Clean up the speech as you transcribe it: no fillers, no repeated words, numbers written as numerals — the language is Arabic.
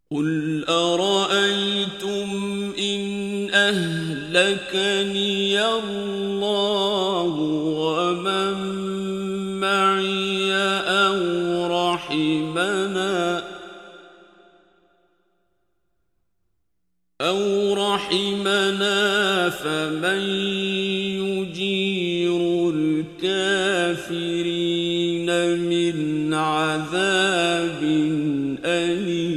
قُلْ أَرَأَيْتُمْ إِنْ أَهْلَكَنِيَ اللَّهُ وَمَن مَّعِيَ أَوْ رَحِمَنَا فَمَن يُجِيرُ الْكَافِرِينَ مِنْ عَذَابٍ أَلِيمٍ.